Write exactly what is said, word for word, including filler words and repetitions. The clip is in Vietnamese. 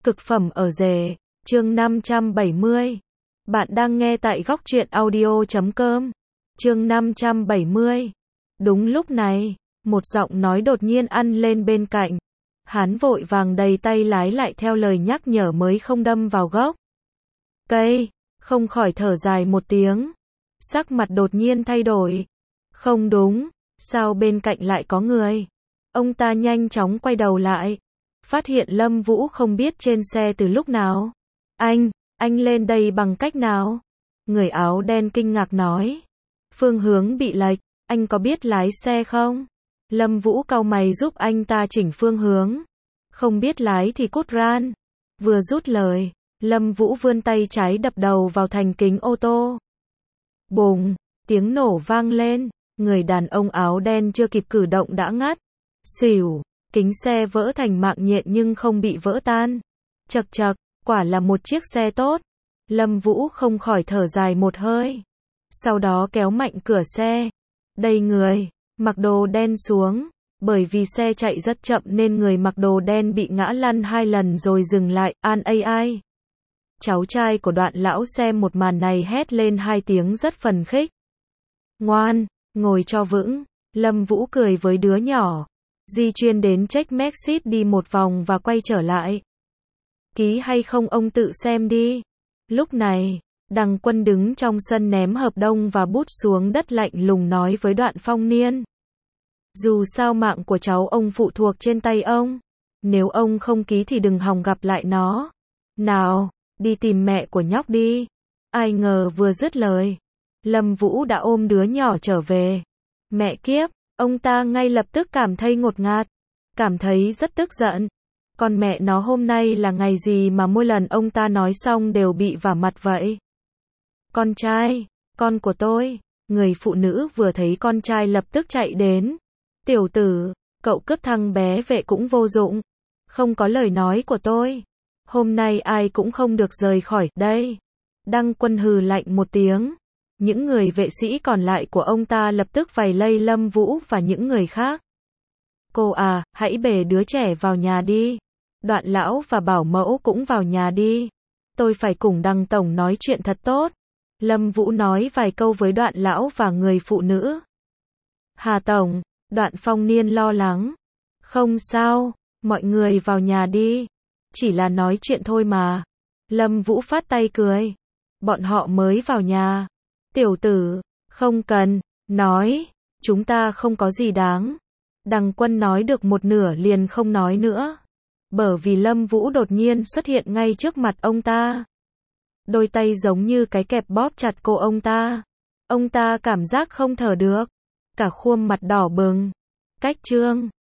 Cực phẩm ở rể, chương năm trăm bảy mươi. Bạn đang nghe tại góc truyện audio chấm com. Chương năm trăm bảy mươi. Đúng lúc này, một giọng nói đột nhiên ăn lên bên cạnh. Hắn vội vàng đầy tay lái lại theo lời nhắc nhở mới không đâm vào gốc cây, không khỏi thở dài một tiếng. Sắc mặt đột nhiên thay đổi. Không đúng, sao bên cạnh lại có người? Ông ta nhanh chóng quay đầu lại, phát hiện Lâm Vũ không biết trên xe từ lúc nào. Anh, anh lên đây bằng cách nào? Người áo đen kinh ngạc nói. Phương hướng bị lệch, anh có biết lái xe không? Lâm Vũ cau mày giúp anh ta chỉnh phương hướng. Không biết lái thì cút ran. Vừa rút lời, Lâm Vũ vươn tay trái đập đầu vào thành kính ô tô. Bùng, tiếng nổ vang lên, người đàn ông áo đen chưa kịp cử động đã ngất xỉu. Kính xe vỡ thành mạng nhện nhưng không bị vỡ tan. Chậc chậc, quả là một chiếc xe tốt. Lâm Vũ không khỏi thở dài một hơi. Sau đó kéo mạnh cửa xe. Đây người mặc đồ đen xuống. Bởi vì xe chạy rất chậm nên người mặc đồ đen bị ngã lăn hai lần rồi dừng lại. An ai. Cháu trai của Đoạn lão xem một màn này hét lên hai tiếng rất phấn khích. Ngoan, ngồi cho vững. Lâm Vũ cười với đứa nhỏ. Di chuyển đến check Maxit đi một vòng và quay trở lại. Ký hay không ông tự xem đi. Lúc này, Đằng Quân đứng trong sân ném hợp đồng và bút xuống đất lạnh lùng nói với Đoạn Phong Niên. Dù sao mạng của cháu ông phụ thuộc trên tay ông. Nếu ông không ký thì đừng hòng gặp lại nó. Nào, đi tìm mẹ của nhóc đi. Ai ngờ vừa dứt lời, Lâm Vũ đã ôm đứa nhỏ trở về. Mẹ kiếp, ông ta ngay lập tức cảm thấy ngột ngạt, cảm thấy rất tức giận. Con mẹ nó hôm nay là ngày gì mà mỗi lần ông ta nói xong đều bị vả mặt vậy? Con trai, con của tôi. Người phụ nữ vừa thấy con trai lập tức chạy đến. Tiểu tử, cậu cướp thằng bé vệ cũng vô dụng. Không có lời nói của tôi, hôm nay ai cũng không được rời khỏi đây. Đăng Quân hừ lạnh một tiếng. Những người vệ sĩ còn lại của ông ta lập tức vây lấy Lâm Vũ và những người khác. Cô à, hãy bế đứa trẻ vào nhà đi. Đoạn lão và bảo mẫu cũng vào nhà đi. Tôi phải cùng Đăng tổng nói chuyện thật tốt. Lâm Vũ nói vài câu với Đoạn lão và người phụ nữ. Hà tổng, Đoạn Phong Niên lo lắng. Không sao, mọi người vào nhà đi. Chỉ là nói chuyện thôi mà. Lâm Vũ phát tay cười. Bọn họ mới vào nhà. Tiểu tử, không cần, nói, chúng ta không có gì đáng. Đằng Quân nói được một nửa liền không nói nữa. Bởi vì Lâm Vũ đột nhiên xuất hiện ngay trước mặt ông ta. Đôi tay giống như cái kẹp bóp chặt cổ ông ta. Ông ta cảm giác không thở được. Cả khuôn mặt đỏ bừng. Cách trương,